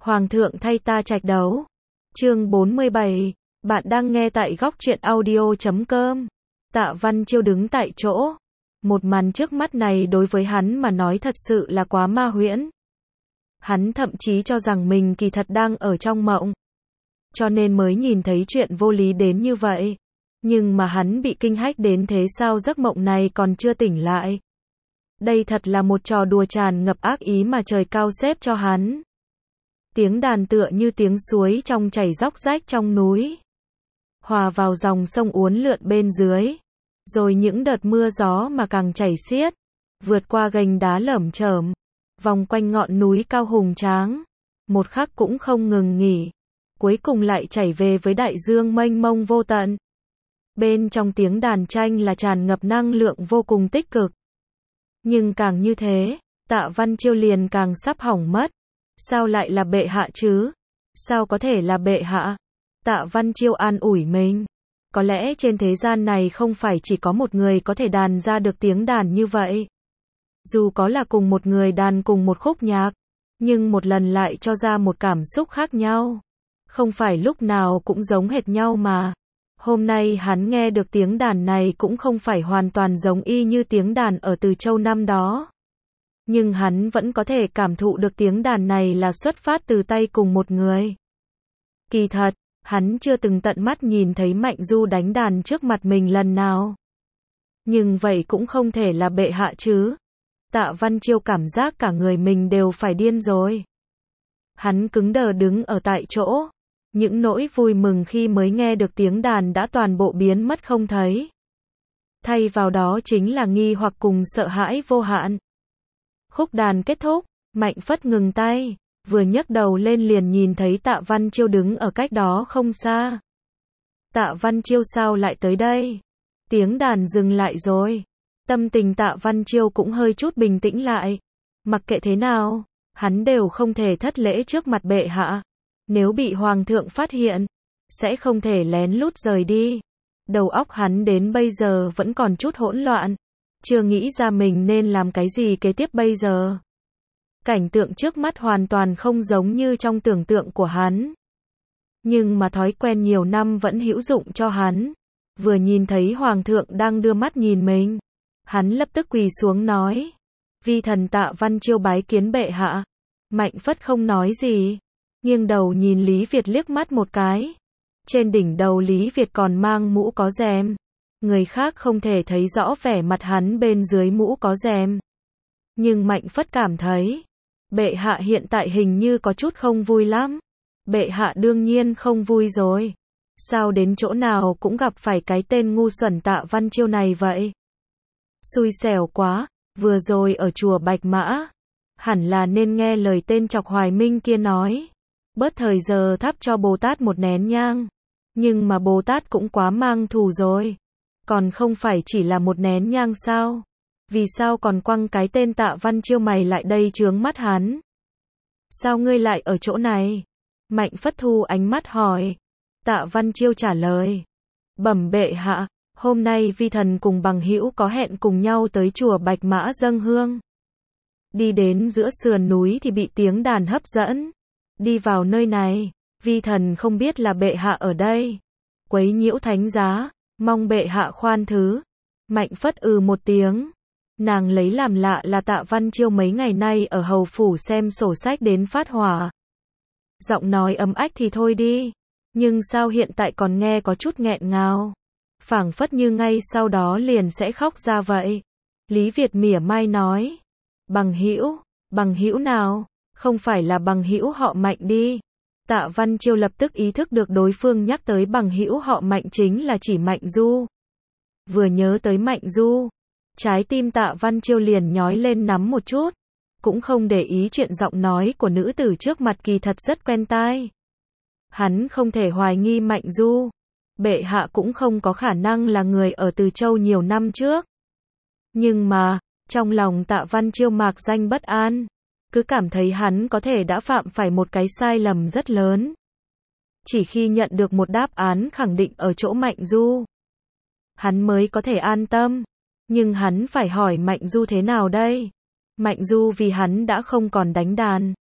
Hoàng thượng thay ta trạch đấu. Chương 47, bạn đang nghe tại góc truyện audio.com. Tạ Văn Chiêu đứng tại chỗ. Một màn trước mắt này đối với hắn mà nói thật sự là quá ma huyễn. Hắn thậm chí cho rằng mình kỳ thật đang ở trong mộng. Cho nên mới nhìn thấy chuyện vô lý đến như vậy. Nhưng mà hắn bị kinh hách đến thế sao giấc mộng này còn chưa tỉnh lại. Đây thật là một trò đùa tràn ngập ác ý mà trời cao xếp cho hắn. Tiếng đàn tựa như tiếng suối trong chảy róc rách trong núi. Hòa vào dòng sông uốn lượn bên dưới. Rồi những đợt mưa gió mà càng chảy xiết. Vượt qua gành đá lởm chởm. Vòng quanh ngọn núi cao hùng tráng. Một khắc cũng không ngừng nghỉ. Cuối cùng lại chảy về với đại dương mênh mông vô tận. Bên trong tiếng đàn tranh là tràn ngập năng lượng vô cùng tích cực. Nhưng càng như thế, Tạ Văn Chiêu liền càng sắp hỏng mất. Sao lại là bệ hạ chứ? Sao có thể là bệ hạ? Tạ Văn Chiêu an ủi mình. Có lẽ trên thế gian này không phải chỉ có một người có thể đàn ra được tiếng đàn như vậy. Dù có là cùng một người đàn cùng một khúc nhạc, nhưng một lần lại cho ra một cảm xúc khác nhau. Không phải lúc nào cũng giống hệt nhau mà. Hôm nay hắn nghe được tiếng đàn này cũng không phải hoàn toàn giống y như tiếng đàn ở Từ Châu năm đó. Nhưng hắn vẫn có thể cảm thụ được tiếng đàn này là xuất phát từ tay cùng một người. Kỳ thật, hắn chưa từng tận mắt nhìn thấy Mạnh Du đánh đàn trước mặt mình lần nào. Nhưng vậy cũng không thể là bệ hạ chứ. Tạ Văn Chiêu cảm giác cả người mình đều phải điên rồi. Hắn cứng đờ đứng ở tại chỗ. Những nỗi vui mừng khi mới nghe được tiếng đàn đã toàn bộ biến mất không thấy. Thay vào đó chính là nghi hoặc cùng sợ hãi vô hạn. Khúc đàn kết thúc, Mạnh Phất ngừng tay, vừa nhấc đầu lên liền nhìn thấy Tạ Văn Chiêu đứng ở cách đó không xa. Tạ Văn Chiêu sao lại tới đây? Tiếng đàn dừng lại rồi. Tâm tình Tạ Văn Chiêu cũng hơi chút bình tĩnh lại. Mặc kệ thế nào, hắn đều không thể thất lễ trước mặt bệ hạ. Nếu bị hoàng thượng phát hiện, sẽ không thể lén lút rời đi. Đầu óc hắn đến bây giờ vẫn còn chút hỗn loạn. Chưa nghĩ ra mình nên làm cái gì kế tiếp bây giờ. Cảnh tượng trước mắt hoàn toàn không giống như trong tưởng tượng của hắn. Nhưng mà thói quen nhiều năm vẫn hữu dụng cho hắn. Vừa nhìn thấy hoàng thượng đang đưa mắt nhìn mình, hắn lập tức quỳ xuống nói. Vi thần Tạ Văn Chiêu bái kiến bệ hạ. Mạnh Phất không nói gì. Nghiêng đầu nhìn Lý Việt liếc mắt một cái. Trên đỉnh đầu Lý Việt còn mang mũ có rèm. Người khác không thể thấy rõ vẻ mặt hắn bên dưới mũ có rèm. Nhưng Mạnh Phất cảm thấy, bệ hạ hiện tại hình như có chút không vui lắm. Bệ hạ đương nhiên không vui rồi. Sao đến chỗ nào cũng gặp phải cái tên ngu xuẩn Tạ Văn Chiêu này vậy? Xui xẻo quá, vừa rồi ở chùa Bạch Mã. Hẳn là nên nghe lời tên chọc Hoài Minh kia nói. Bớt thời giờ thắp cho Bồ Tát một nén nhang. Nhưng mà Bồ Tát cũng quá mang thù rồi. Còn không phải chỉ là một nén nhang sao? Vì sao còn quăng cái tên Tạ Văn Chiêu mày lại đây chướng mắt hắn? Sao ngươi lại ở chỗ này? Mạnh Phất thu ánh mắt hỏi. Tạ Văn Chiêu trả lời. Bẩm bệ hạ, hôm nay vi thần cùng bằng hữu có hẹn cùng nhau tới chùa Bạch Mã dâng hương. Đi đến giữa sườn núi thì bị tiếng đàn hấp dẫn. Đi vào nơi này, vi thần không biết là bệ hạ ở đây. Quấy nhiễu thánh giá, mong bệ hạ khoan thứ. Mạnh Phất một tiếng. Nàng lấy làm lạ là Tạ Văn Chiêu mấy ngày nay ở hầu phủ xem sổ sách đến phát hỏa. Giọng nói ấm ách thì thôi đi. Nhưng sao hiện tại còn nghe có chút nghẹn ngào. Phảng phất như ngay sau đó liền sẽ khóc ra vậy. Lý Việt mỉa mai nói. Bằng hữu nào? Không phải là bằng hữu họ Mạnh đi. Tạ Văn Chiêu lập tức ý thức được đối phương nhắc tới bằng hữu họ Mạnh chính là chỉ Mạnh Du. Vừa nhớ tới Mạnh Du, trái tim Tạ Văn Chiêu liền nhói lên nắm một chút. Cũng không để ý chuyện giọng nói của nữ tử trước mặt kỳ thật rất quen tai. Hắn không thể hoài nghi Mạnh Du. Bệ hạ cũng không có khả năng là người ở Từ Châu nhiều năm trước. Nhưng mà, trong lòng Tạ Văn Chiêu mạc danh bất an. Cứ cảm thấy hắn có thể đã phạm phải một cái sai lầm rất lớn. Chỉ khi nhận được một đáp án khẳng định ở chỗ Mạnh Du, hắn mới có thể an tâm. Nhưng hắn phải hỏi Mạnh Du thế nào đây? Mạnh Du vì hắn đã không còn đánh đàn.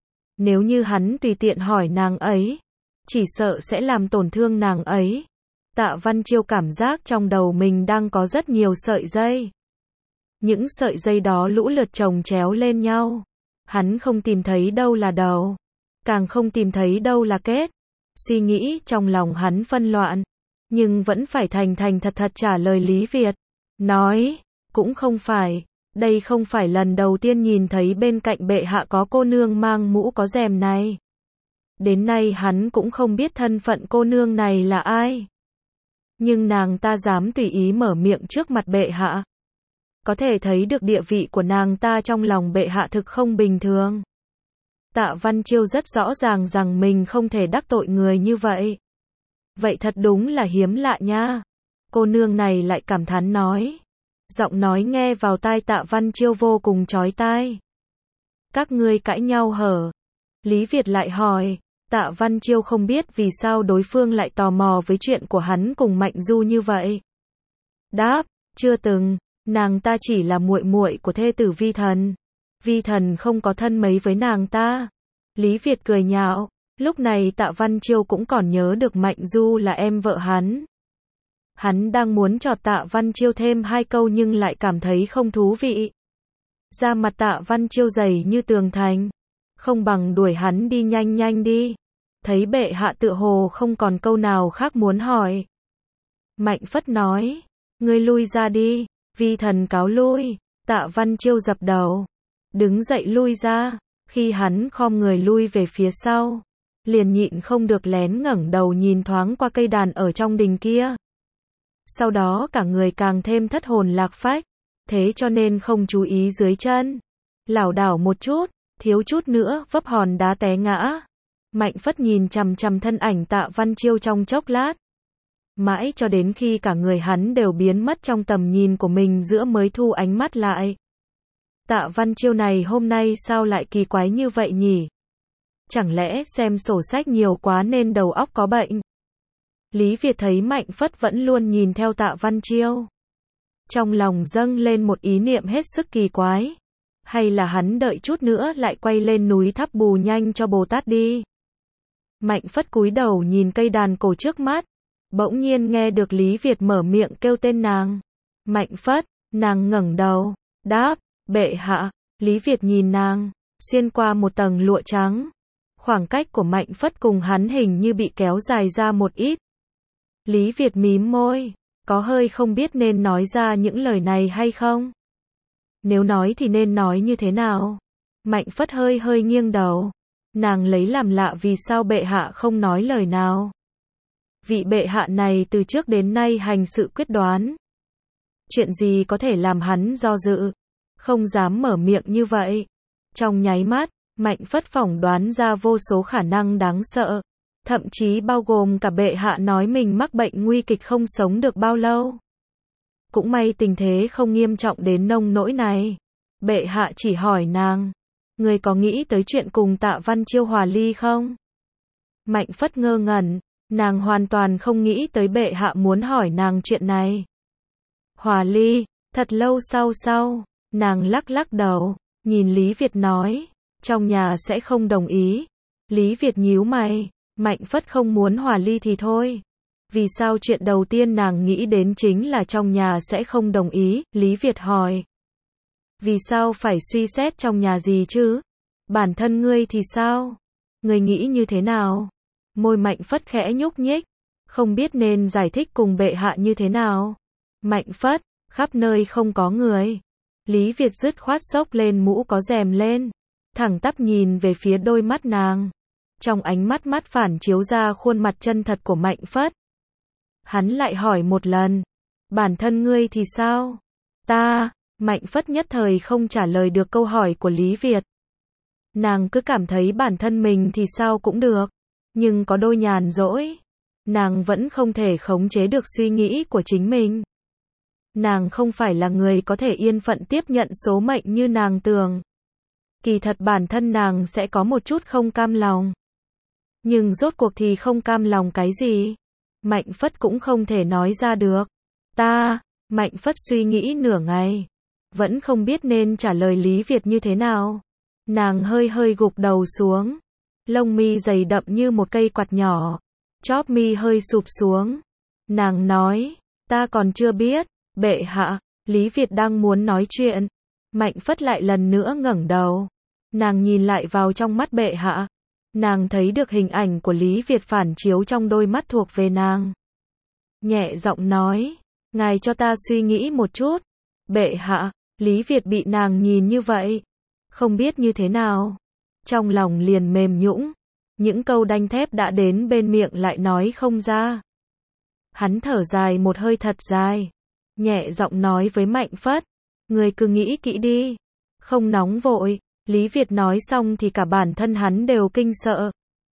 Nếu như hắn tùy tiện hỏi nàng ấy, chỉ sợ sẽ làm tổn thương nàng ấy. Tạ Văn Chiêu cảm giác trong đầu mình đang có rất nhiều sợi dây. Những sợi dây đó lũ lượt chồng chéo lên nhau. Hắn không tìm thấy đâu là đầu, càng không tìm thấy đâu là kết. Suy nghĩ trong lòng hắn phân loạn, nhưng vẫn phải thành thành thật thật trả lời Lý Việt. Nói, cũng không phải, đây không phải lần đầu tiên nhìn thấy bên cạnh bệ hạ có cô nương mang mũ có rèm này. Đến nay hắn cũng không biết thân phận cô nương này là ai. Nhưng nàng ta dám tùy ý mở miệng trước mặt bệ hạ. Có thể thấy được địa vị của nàng ta trong lòng bệ hạ thực không bình thường. Tạ Văn Chiêu rất rõ ràng rằng mình không thể đắc tội người như vậy. Vậy thật đúng là hiếm lạ nha. Cô nương này lại cảm thán nói. Giọng nói nghe vào tai Tạ Văn Chiêu vô cùng chói tai. Các ngươi cãi nhau hở? Lý Việt lại hỏi. Tạ Văn Chiêu không biết vì sao đối phương lại tò mò với chuyện của hắn cùng Mạnh Du như vậy. Đáp, chưa từng, nàng ta chỉ là muội muội của thê tử Vi Thần. Vi Thần không có thân mấy với nàng ta. Lý Việt cười nhạo, lúc này Tạ Văn Chiêu cũng còn nhớ được Mạnh Du là em vợ hắn. Hắn đang muốn chọt Tạ Văn Chiêu thêm 2 câu nhưng lại cảm thấy không thú vị. Da mặt Tạ Văn Chiêu dày như tường thành. Không bằng đuổi hắn đi nhanh nhanh đi. Thấy bệ hạ tựa hồ không còn câu nào khác muốn hỏi. Mạnh Phất nói, ngươi lui ra đi. Vi Thần cáo lui. Tạ Văn Chiêu dập đầu, đứng dậy lui ra. Khi hắn khom người lui về phía sau, liền nhịn không được lén ngẩng đầu nhìn thoáng qua cây đàn ở trong đình kia. Sau đó cả người càng thêm thất hồn lạc phách, thế cho nên không chú ý dưới chân. Lảo đảo một chút, thiếu chút nữa vấp hòn đá té ngã. Mạnh Phất nhìn chằm chằm thân ảnh Tạ Văn Chiêu trong chốc lát. Mãi cho đến khi cả người hắn đều biến mất trong tầm nhìn của mình giữa mới thu ánh mắt lại. Tạ Văn Chiêu này hôm nay sao lại kỳ quái như vậy nhỉ? Chẳng lẽ xem sổ sách nhiều quá nên đầu óc có bệnh? Lý Việt thấy Mạnh Phất vẫn luôn nhìn theo Tạ Văn Chiêu. Trong lòng dâng lên một ý niệm hết sức kỳ quái. Hay là hắn đợi chút nữa lại quay lên núi Tháp Bù nhanh cho Bồ Tát đi? Mạnh Phất cúi đầu nhìn cây đàn cổ trước mắt. Bỗng nhiên nghe được Lý Việt mở miệng kêu tên nàng. Mạnh Phất, nàng ngẩng đầu, đáp, bệ hạ. Lý Việt nhìn nàng, xuyên qua một tầng lụa trắng. Khoảng cách của Mạnh Phất cùng hắn hình như bị kéo dài ra một ít. Lý Việt mím môi, có hơi không biết nên nói ra những lời này hay không. Nếu nói thì nên nói như thế nào? Mạnh Phất hơi hơi nghiêng đầu. Nàng lấy làm lạ vì sao bệ hạ không nói lời nào. Vị bệ hạ này từ trước đến nay hành sự quyết đoán. Chuyện gì có thể làm hắn do dự, không dám mở miệng như vậy. Trong nháy mắt, Mạnh Phất phỏng đoán ra vô số khả năng đáng sợ. Thậm chí bao gồm cả bệ hạ nói mình mắc bệnh nguy kịch không sống được bao lâu. Cũng may tình thế không nghiêm trọng đến nông nỗi này. Bệ hạ chỉ hỏi nàng, người có nghĩ tới chuyện cùng Tạ Văn Chiêu hòa ly không? Mạnh Phất ngơ ngẩn, nàng hoàn toàn không nghĩ tới bệ hạ muốn hỏi nàng chuyện này. Hòa ly, thật lâu sau, nàng lắc lắc đầu, nhìn Lý Việt nói, trong nhà sẽ không đồng ý. Lý Việt nhíu mày, Mạnh Phất không muốn hòa ly thì thôi. Vì sao chuyện đầu tiên nàng nghĩ đến chính là trong nhà sẽ không đồng ý? Lý Việt hỏi. Vì sao phải suy xét trong nhà gì chứ? Bản thân ngươi thì sao? Ngươi nghĩ như thế nào? Môi Mạnh Phất khẽ nhúc nhích, không biết nên giải thích cùng bệ hạ như thế nào. Mạnh Phất, khắp nơi không có người. Lý Việt dứt khoát xốc lên mũ có rèm lên, thẳng tắp nhìn về phía đôi mắt nàng. Trong ánh mắt phản chiếu ra khuôn mặt chân thật của Mạnh Phất. Hắn lại hỏi một lần, bản thân ngươi thì sao? Ta, Mạnh Phất nhất thời không trả lời được câu hỏi của Lý Việt. Nàng cứ cảm thấy bản thân mình thì sao cũng được, nhưng có đôi nhàn rỗi, nàng vẫn không thể khống chế được suy nghĩ của chính mình. Nàng không phải là người có thể yên phận tiếp nhận số mệnh như nàng tưởng. Kỳ thật bản thân nàng sẽ có một chút không cam lòng. Nhưng rốt cuộc thì không cam lòng cái gì? Mạnh Phất cũng không thể nói ra được. Mạnh Phất suy nghĩ nửa ngày, vẫn không biết nên trả lời Lý Việt như thế nào. Nàng hơi hơi gục đầu xuống, lông mi dày đậm như một cây quạt nhỏ, chóp mi hơi sụp xuống. Nàng nói, ta còn chưa biết, bệ hạ. Lý Việt đang muốn nói chuyện, Mạnh Phất lại lần nữa ngẩng đầu. Nàng nhìn lại vào trong mắt bệ hạ. Nàng thấy được hình ảnh của Lý Việt phản chiếu trong đôi mắt thuộc về nàng. Nhẹ giọng nói, ngài cho ta suy nghĩ một chút. Bệ hạ. Lý Việt bị nàng nhìn như vậy, không biết như thế nào. Trong lòng liền mềm nhũn, những câu đanh thép đã đến bên miệng lại nói không ra. Hắn thở dài một hơi thật dài, nhẹ giọng nói với Mạnh Phất, người cứ nghĩ kỹ đi, không nóng vội. Lý Việt nói xong thì cả bản thân hắn đều kinh sợ.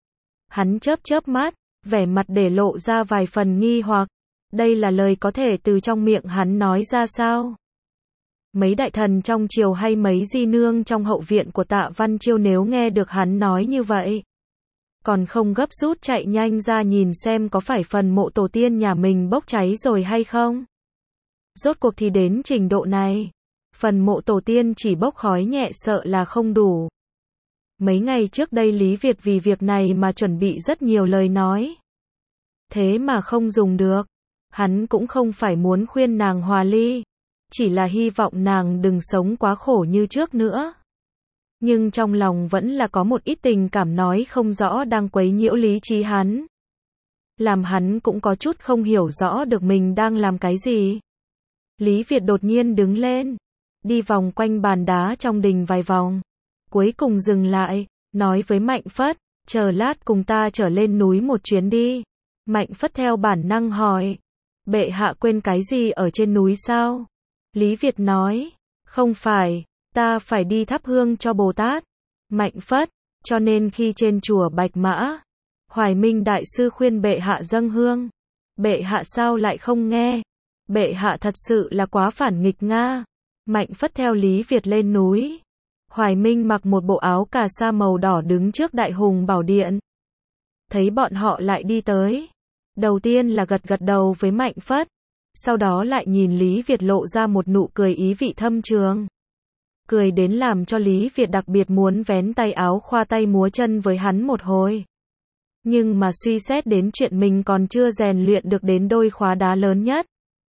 Hắn chớp chớp mắt, vẻ mặt để lộ ra vài phần nghi hoặc. Đây là lời có thể từ trong miệng hắn nói ra sao? Mấy đại thần trong triều hay mấy di nương trong hậu viện của Tạ Văn Chiêu nếu nghe được hắn nói như vậy, còn không gấp rút chạy nhanh ra nhìn xem có phải phần mộ tổ tiên nhà mình bốc cháy rồi hay không? Rốt cuộc thì đến trình độ này, phần mộ tổ tiên chỉ bốc khói nhẹ sợ là không đủ. Mấy ngày trước đây Lý Việt vì việc này mà chuẩn bị rất nhiều lời nói. Thế mà không dùng được. Hắn cũng không phải muốn khuyên nàng hòa ly, chỉ là hy vọng nàng đừng sống quá khổ như trước nữa. Nhưng trong lòng vẫn là có một ít tình cảm nói không rõ đang quấy nhiễu lý trí hắn. Làm hắn cũng có chút không hiểu rõ được mình đang làm cái gì. Lý Việt đột nhiên đứng lên, đi vòng quanh bàn đá trong đình vài vòng. Cuối cùng dừng lại, nói với Mạnh Phất, chờ lát cùng ta trở lên núi một chuyến đi. Mạnh Phất theo bản năng hỏi, bệ hạ quên cái gì ở trên núi sao? Lý Việt nói, không phải, ta phải đi thắp hương cho Bồ Tát. Mạnh Phất, cho nên khi trên chùa Bạch Mã, Hoài Minh Đại Sư khuyên bệ hạ dâng hương. Bệ hạ sao lại không nghe? Bệ hạ thật sự là quá phản nghịch Nga. Mạnh Phất theo Lý Việt lên núi. Hoài Minh mặc một bộ áo cà sa màu đỏ đứng trước Đại Hùng Bảo Điện. Thấy bọn họ lại đi tới. Đầu tiên là gật gật đầu với Mạnh Phất. Sau đó lại nhìn Lý Việt lộ ra một nụ cười ý vị thâm trường. Cười đến làm cho Lý Việt đặc biệt muốn vén tay áo khoa tay múa chân với hắn một hồi. Nhưng mà suy xét đến chuyện mình còn chưa rèn luyện được đến đôi khóa đá lớn nhất.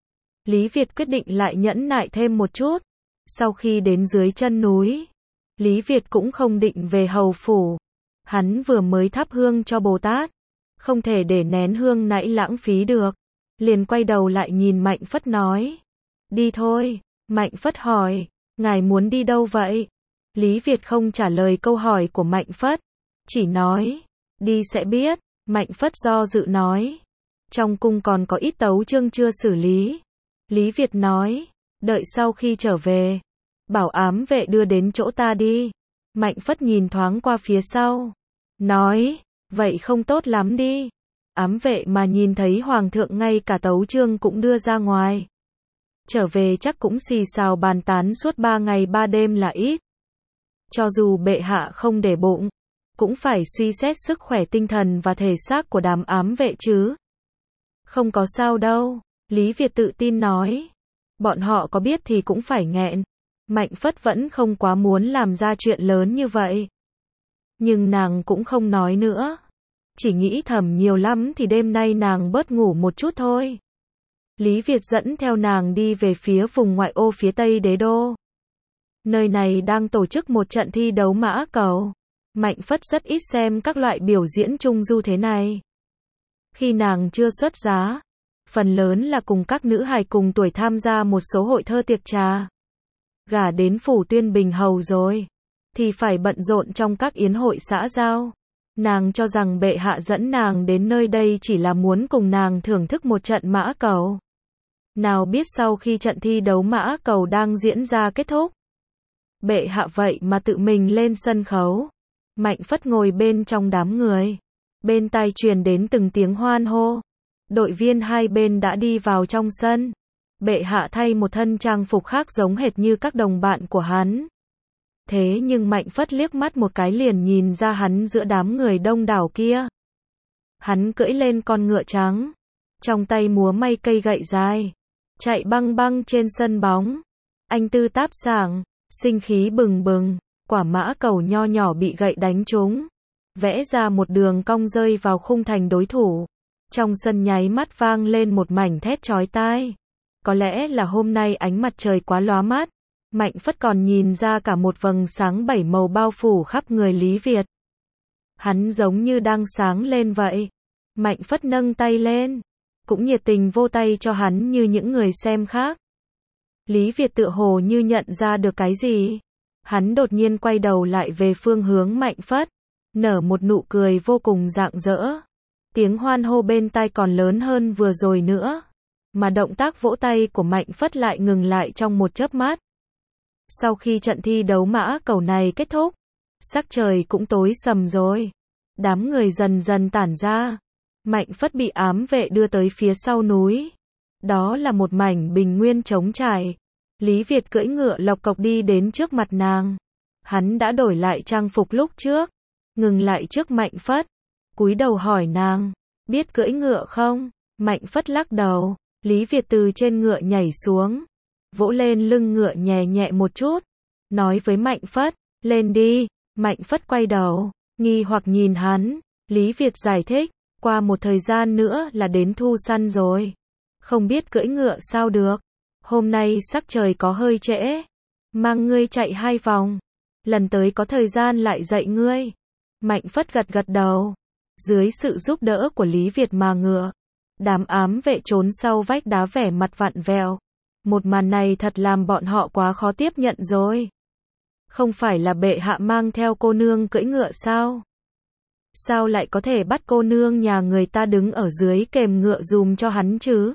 Lý Việt quyết định lại nhẫn nại thêm một chút. Sau khi đến dưới chân núi, Lý Việt cũng không định về hầu phủ. Hắn vừa mới thắp hương cho Bồ Tát, không thể để nén hương nãy lãng phí được. Liền quay đầu lại nhìn Mạnh Phất nói, đi thôi. Mạnh Phất hỏi, ngài muốn đi đâu vậy? Lý Việt không trả lời câu hỏi của Mạnh Phất, chỉ nói, đi sẽ biết. Mạnh Phất do dự nói, trong cung còn có ít tấu chương chưa xử lý. Lý Việt nói, đợi sau khi trở về, bảo ám vệ đưa đến chỗ ta đi. Mạnh Phất nhìn thoáng qua phía sau, nói, vậy không tốt lắm đi. Ám vệ mà nhìn thấy hoàng thượng ngay cả tấu chương cũng đưa ra ngoài. Trở về chắc cũng xì xào bàn tán suốt 3 ngày 3 đêm là ít. Cho dù bệ hạ không để bụng, cũng phải suy xét sức khỏe tinh thần và thể xác của đám ám vệ chứ. Không có sao đâu, Lý Việt tự tin nói. Bọn họ có biết thì cũng phải nghẹn. Mạnh Phất vẫn không quá muốn làm ra chuyện lớn như vậy. Nhưng nàng cũng không nói nữa. Chỉ nghĩ thầm nhiều lắm thì đêm nay nàng bớt ngủ một chút thôi. Lý Việt dẫn theo nàng đi về phía vùng ngoại ô phía tây đế đô. Nơi này đang tổ chức một trận thi đấu mã cầu. Mạnh Phất rất ít xem các loại biểu diễn trung du thế này. Khi nàng chưa xuất giá, phần lớn là cùng các nữ hài cùng tuổi tham gia một số hội thơ tiệc trà. Gả đến phủ Tuyên Bình hầu rồi, thì phải bận rộn trong các yến hội xã giao. Nàng cho rằng bệ hạ dẫn nàng đến nơi đây chỉ là muốn cùng nàng thưởng thức một trận mã cầu. Nào biết sau khi trận thi đấu mã cầu đang diễn ra kết thúc, bệ hạ vậy mà tự mình lên sân khấu. Mạnh Phất ngồi bên trong đám người, bên tai truyền đến từng tiếng hoan hô. Đội viên hai bên đã đi vào trong sân. Bệ hạ thay một thân trang phục khác giống hệt như các đồng bạn của hắn. Thế nhưng Mạnh Phất liếc mắt một cái liền nhìn ra hắn giữa đám người đông đảo kia. Hắn cưỡi lên con ngựa trắng, trong tay múa may cây gậy dài, chạy băng băng trên sân bóng. Anh tư táp sảng, sinh khí bừng bừng, quả mã cầu nho nhỏ bị gậy đánh trúng. vẽ ra một đường cong rơi vào khung thành đối thủ. Trong sân nháy mắt vang lên một mảnh thét chói tai. Có lẽ là hôm nay ánh mặt trời quá lóa mắt, Mạnh Phất còn nhìn ra cả một vầng sáng 7 màu bao phủ khắp người Lý Việt. Hắn giống như đang sáng lên vậy. Mạnh Phất nâng tay lên, cũng nhiệt tình vô tay cho hắn như những người xem khác. Lý Việt tựa hồ như nhận ra được cái gì. Hắn đột nhiên quay đầu lại về phương hướng Mạnh Phất, nở một nụ cười vô cùng rạng rỡ. Tiếng hoan hô bên tai còn lớn hơn vừa rồi nữa. Mà động tác vỗ tay của Mạnh Phất lại ngừng lại trong một chớp mắt. Sau khi trận thi đấu mã cầu này kết thúc, sắc trời cũng tối sầm rồi. Đám người dần dần tản ra. Mạnh Phất bị ám vệ đưa tới phía sau núi. Đó là một mảnh bình nguyên trống trải. Lý Việt cưỡi ngựa lộc cộc đi đến trước mặt nàng. Hắn đã đổi lại trang phục lúc trước, ngừng lại trước Mạnh Phất, cúi đầu hỏi nàng, biết cưỡi ngựa không? Mạnh Phất lắc đầu. Lý Việt từ trên ngựa nhảy xuống, vỗ lên lưng ngựa nhẹ nhẹ một chút, nói với Mạnh Phất, lên đi. Mạnh Phất quay đầu, nghi hoặc nhìn hắn. Lý Việt giải thích, qua một thời gian nữa là đến thu săn rồi, không biết cưỡi ngựa sao được. Hôm nay sắc trời có hơi trễ, mang ngươi chạy 2 vòng, lần tới có thời gian lại dạy ngươi. Mạnh Phất gật gật đầu. Dưới sự giúp đỡ của Lý Việt mà ngựa, đám ám vệ trốn sau vách đá vẻ mặt vặn vẹo. Một màn này thật làm bọn họ quá khó tiếp nhận rồi. Không phải là bệ hạ mang theo cô nương cưỡi ngựa sao? Sao lại có thể bắt cô nương nhà người ta đứng ở dưới kềm ngựa dùm cho hắn chứ?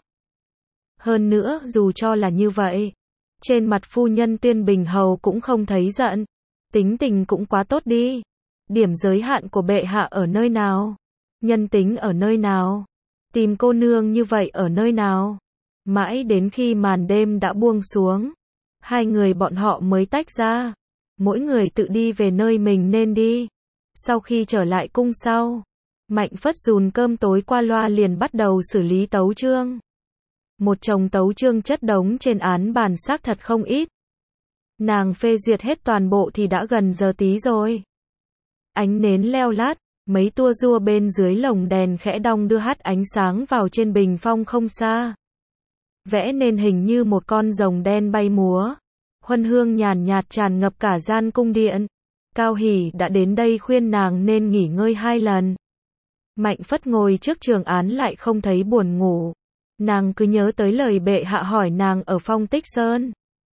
Hơn nữa, dù cho là như vậy, trên mặt phu nhân Tuyên Bình Hầu cũng không thấy giận. Tính tình cũng quá tốt đi. Điểm giới hạn của bệ hạ ở nơi nào? Nhân tính ở nơi nào? Tìm cô nương như vậy ở nơi nào? Mãi đến khi màn đêm đã buông xuống, hai người bọn họ mới tách ra. Mỗi người tự đi về nơi mình nên đi. Sau khi trở lại cung sau, Mạnh Phất dùn cơm tối qua loa liền bắt đầu xử lý tấu chương. Một chồng tấu chương chất đống trên án bàn xác thật không ít. Nàng phê duyệt hết toàn bộ thì đã gần giờ tí rồi. Ánh nến leo lát, mấy tua rua bên dưới lồng đèn khẽ đong đưa hắt ánh sáng vào trên bình phong không xa. Vẽ nên hình như một con rồng đen bay múa. Huân hương nhàn nhạt tràn ngập cả gian cung điện. Cao Hỷ đã đến đây khuyên nàng nên nghỉ ngơi 2 lần. Mạnh Phất ngồi trước trường án lại không thấy buồn ngủ. Nàng cứ nhớ tới lời bệ hạ hỏi nàng ở Phong Tích Sơn.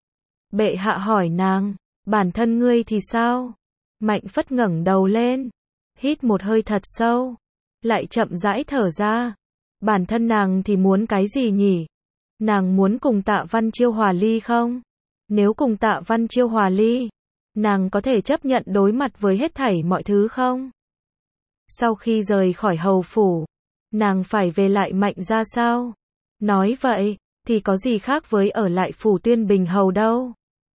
Bệ hạ hỏi nàng, bản thân ngươi thì sao? Mạnh Phất ngẩng đầu lên, hít một hơi thật sâu, lại chậm rãi thở ra. Bản thân nàng thì muốn cái gì nhỉ? Nàng muốn cùng Tạ Văn Chiêu hòa ly không? Nếu cùng Tạ Văn Chiêu hòa ly, nàng có thể chấp nhận đối mặt với hết thảy mọi thứ không? Sau khi rời khỏi hầu phủ, nàng phải về lại Mạnh gia sao? Nói vậy, thì có gì khác với ở lại phủ Tuyên Bình Hầu đâu?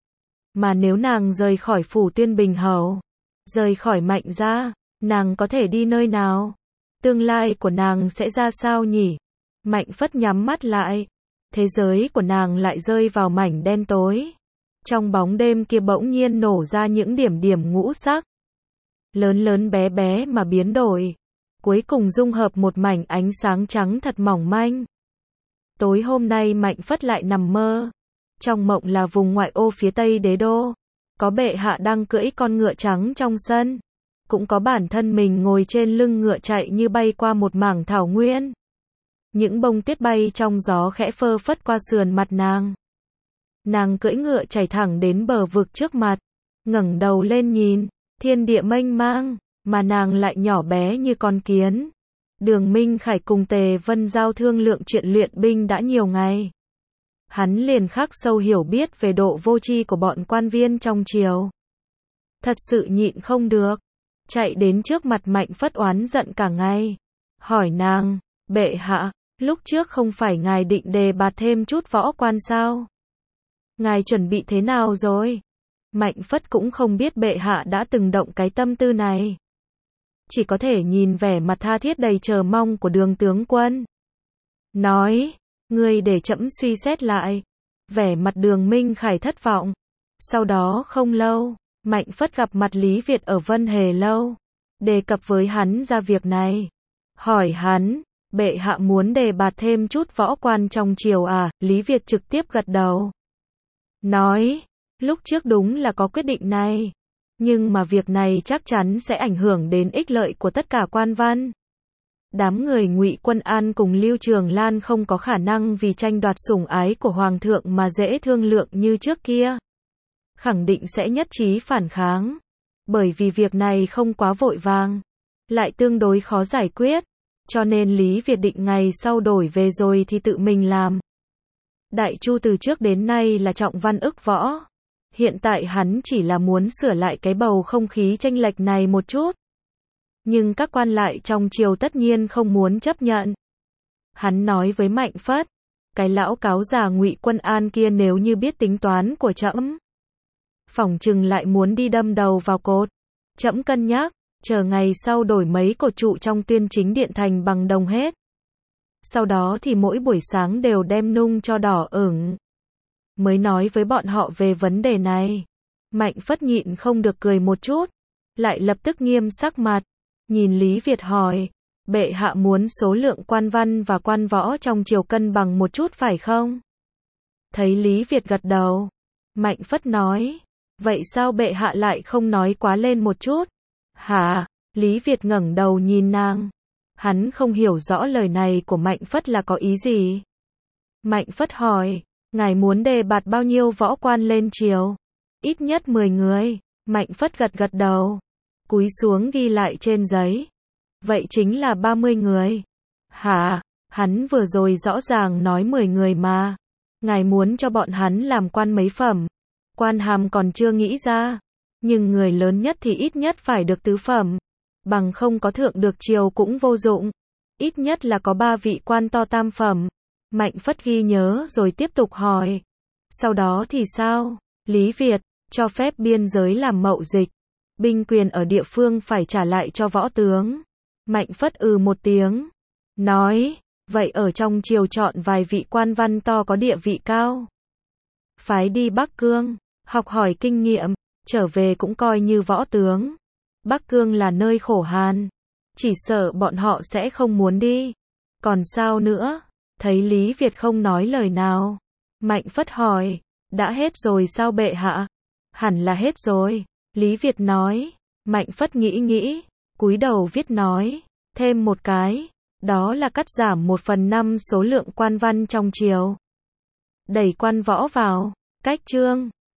Mà nếu nàng rời khỏi phủ Tuyên Bình Hầu, rời khỏi Mạnh gia, nàng có thể đi nơi nào? Tương lai của nàng sẽ ra sao nhỉ? Mạnh Phất nhắm mắt lại, thế giới của nàng lại rơi vào mảnh đen tối. Trong bóng đêm kia bỗng nhiên nổ ra những điểm điểm ngũ sắc. Lớn lớn bé bé mà biến đổi. Cuối cùng dung hợp một mảnh ánh sáng trắng thật mỏng manh. Tối hôm nay Mạnh Phất lại nằm mơ. Trong mộng là vùng ngoại ô phía tây đế đô. Có bệ hạ đang cưỡi con ngựa trắng trong sân. Cũng có bản thân mình ngồi trên lưng ngựa chạy như bay qua một mảng thảo nguyên. Những bông tuyết bay trong gió khẽ phơ phất qua sườn mặt nàng. Nàng cưỡi ngựa chạy thẳng đến bờ vực trước mặt, ngẩng đầu lên nhìn, thiên địa mênh mang, mà nàng lại nhỏ bé như con kiến. Đường Minh Khải cùng Tề Vân Giao thương lượng chuyện luyện binh đã nhiều ngày. Hắn liền khắc sâu hiểu biết về độ vô tri của bọn quan viên trong triều. Thật sự nhịn không được, chạy đến trước mặt Mạnh Phất oán giận cả ngày. Hỏi nàng, bệ hạ, lúc trước không phải ngài định đề bạt thêm chút võ quan sao? Ngài chuẩn bị thế nào rồi? Mạnh Phất cũng không biết bệ hạ đã từng động cái tâm tư này. Chỉ có thể nhìn vẻ mặt tha thiết đầy chờ mong của Đường tướng quân. Nói, ngươi để trẫm suy xét lại. Vẻ mặt Đường Minh Khải thất vọng. Sau đó không lâu, Mạnh Phất gặp mặt Lý Việt ở Vân Hề Lâu. đề cập với hắn ra việc này. Hỏi hắn, bệ hạ muốn đề bạt thêm chút võ quan trong triều à, Lý Việt trực tiếp gật đầu. Nói, lúc trước đúng là có quyết định này. Nhưng mà việc này chắc chắn sẽ ảnh hưởng đến ích lợi của tất cả quan văn. Đám người Ngụy Quân An cùng Lưu Trường Lan không có khả năng vì tranh đoạt sủng ái của Hoàng thượng mà dễ thương lượng như trước kia. Khẳng định sẽ nhất trí phản kháng. Bởi vì việc này không quá vội vàng, lại tương đối khó giải quyết. Cho nên Lý Việt định ngày sau đổi về rồi thì tự mình làm. Đại Chu từ trước đến nay là trọng văn ức võ. Hiện tại hắn chỉ là muốn sửa lại cái bầu không khí chênh lệch này một chút. Nhưng các quan lại trong triều tất nhiên không muốn chấp nhận. Hắn nói với Mạnh Phất, cái lão cáo già Ngụy Quân An kia nếu như biết tính toán của trẫm, phỏng chừng lại muốn đi đâm đầu vào cột. Trẫm cân nhắc, chờ ngày sau đổi mấy cột trụ trong Tuyên Chính Điện thành bằng đồng hết. Sau đó thì mỗi buổi sáng đều đem nung cho đỏ ửng. Mới nói với bọn họ về vấn đề này. Mạnh Phất nhịn không được cười một chút, lại lập tức nghiêm sắc mặt, nhìn Lý Việt hỏi, bệ hạ muốn số lượng quan văn và quan võ trong triều cân bằng một chút phải không? Thấy Lý Việt gật đầu, Mạnh Phất nói, vậy sao bệ hạ lại không nói quá lên một chút? Hả? Lý Việt ngẩng đầu nhìn nàng. Hắn không hiểu rõ lời này của Mạnh Phất là có ý gì. Mạnh Phất hỏi, ngài muốn đề bạt bao nhiêu võ quan lên triều? Ít nhất 10 người. Mạnh Phất gật gật đầu, cúi xuống ghi lại trên giấy. Vậy chính là 30 người. Hả? Hắn vừa rồi rõ ràng nói 10 người mà. Ngài muốn cho bọn hắn làm quan mấy phẩm? Quan hàm còn chưa nghĩ ra. Nhưng người lớn nhất thì ít nhất phải được tứ phẩm. Bằng không có thượng được triều cũng vô dụng. Ít nhất là có 3 vị quan to tam phẩm. Mạnh Phất ghi nhớ rồi tiếp tục hỏi. Sau đó thì sao? Lý Việt, cho phép biên giới làm mậu dịch. Binh quyền ở địa phương phải trả lại cho võ tướng. Mạnh Phất một tiếng. Nói, vậy ở trong triều chọn vài vị quan văn to có địa vị cao. Phái đi Bắc Cương, học hỏi kinh nghiệm, trở về cũng coi như võ tướng. Bắc Cương là nơi khổ hàn. Chỉ sợ bọn họ sẽ không muốn đi. Còn sao nữa? Thấy Lý Việt không nói lời nào. Mạnh Phất hỏi, đã hết rồi sao bệ hạ? Hẳn là hết rồi. Lý Việt nói. Mạnh Phất nghĩ, cúi đầu viết nói, thêm một cái, đó là cắt giảm 1/5 số lượng quan văn trong triều. Đẩy quan võ vào, cách chương.